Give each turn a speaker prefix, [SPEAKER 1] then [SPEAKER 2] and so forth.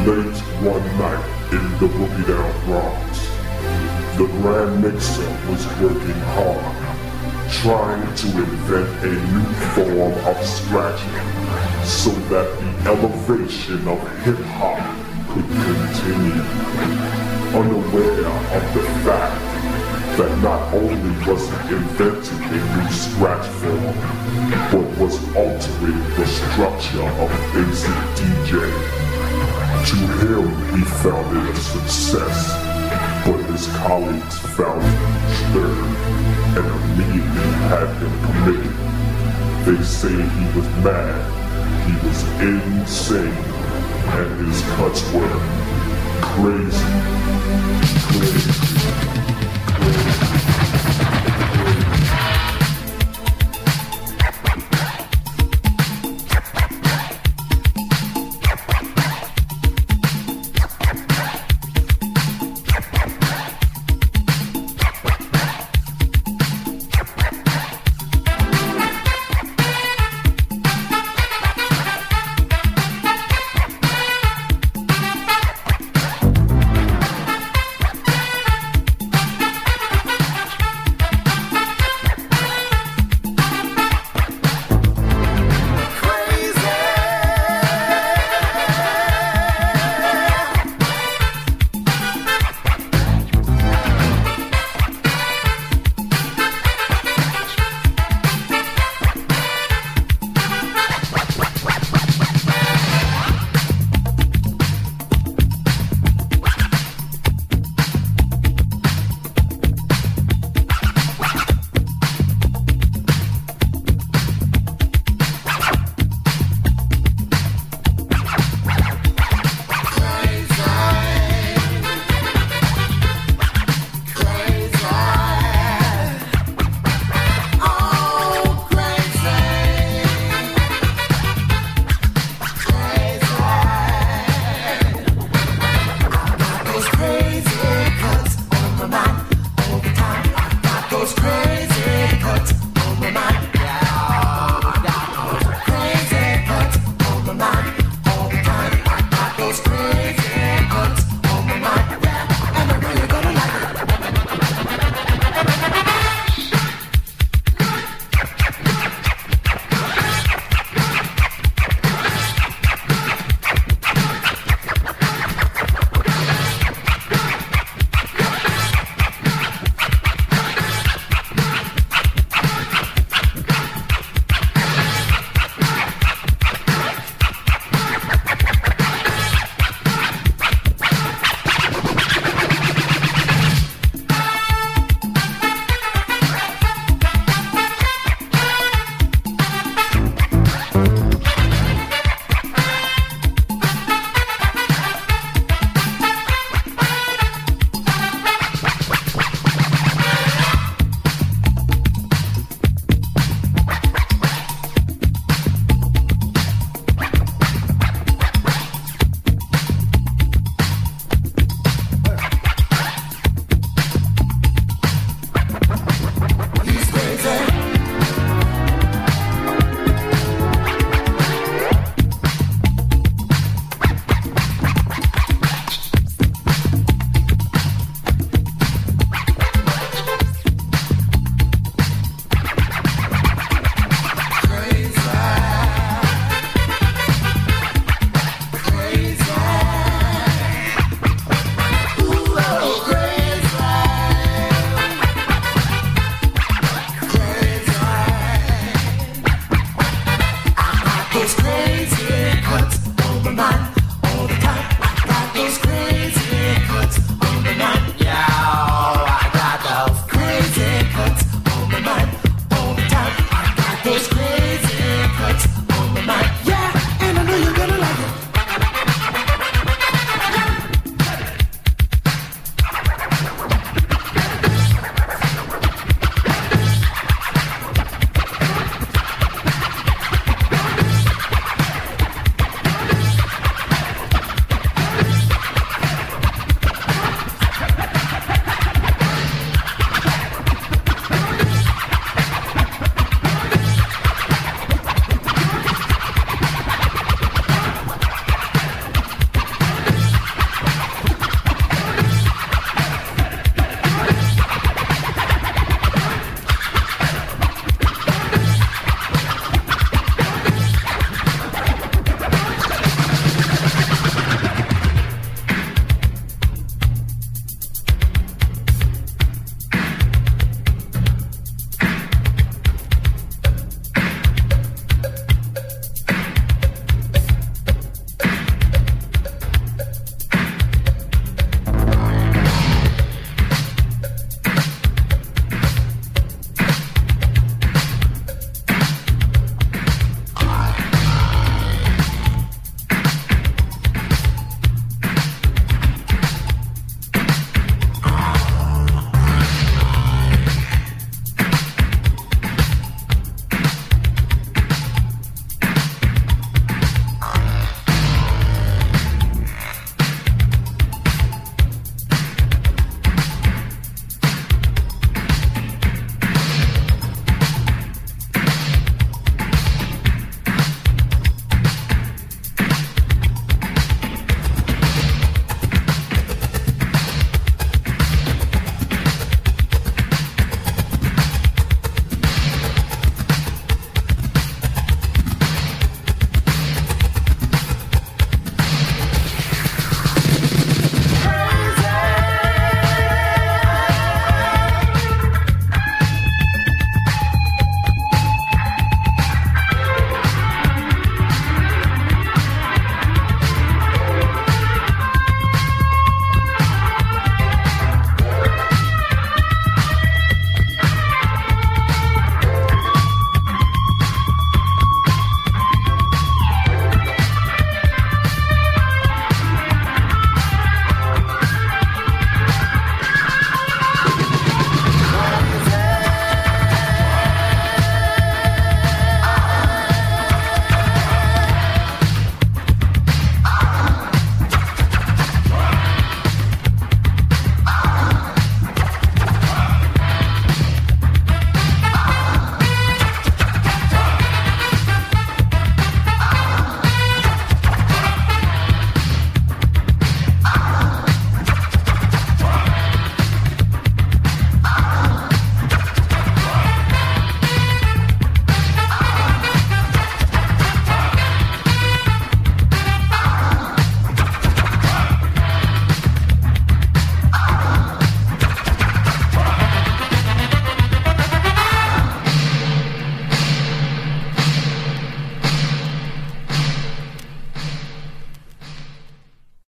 [SPEAKER 1] Late one night in the Boogie Down Bronx, the Grand Mixer was working hard, trying to invent a new form of scratching so that the elevation of hip-hop could continue. Unaware of the fact that not only was he inventing a new scratch form, but was altering the structure of basic DJ. To him, he found it a success, but his colleagues found him disturbed and immediately had him committed. They say he was mad, he was insane, and his cuts were crazy.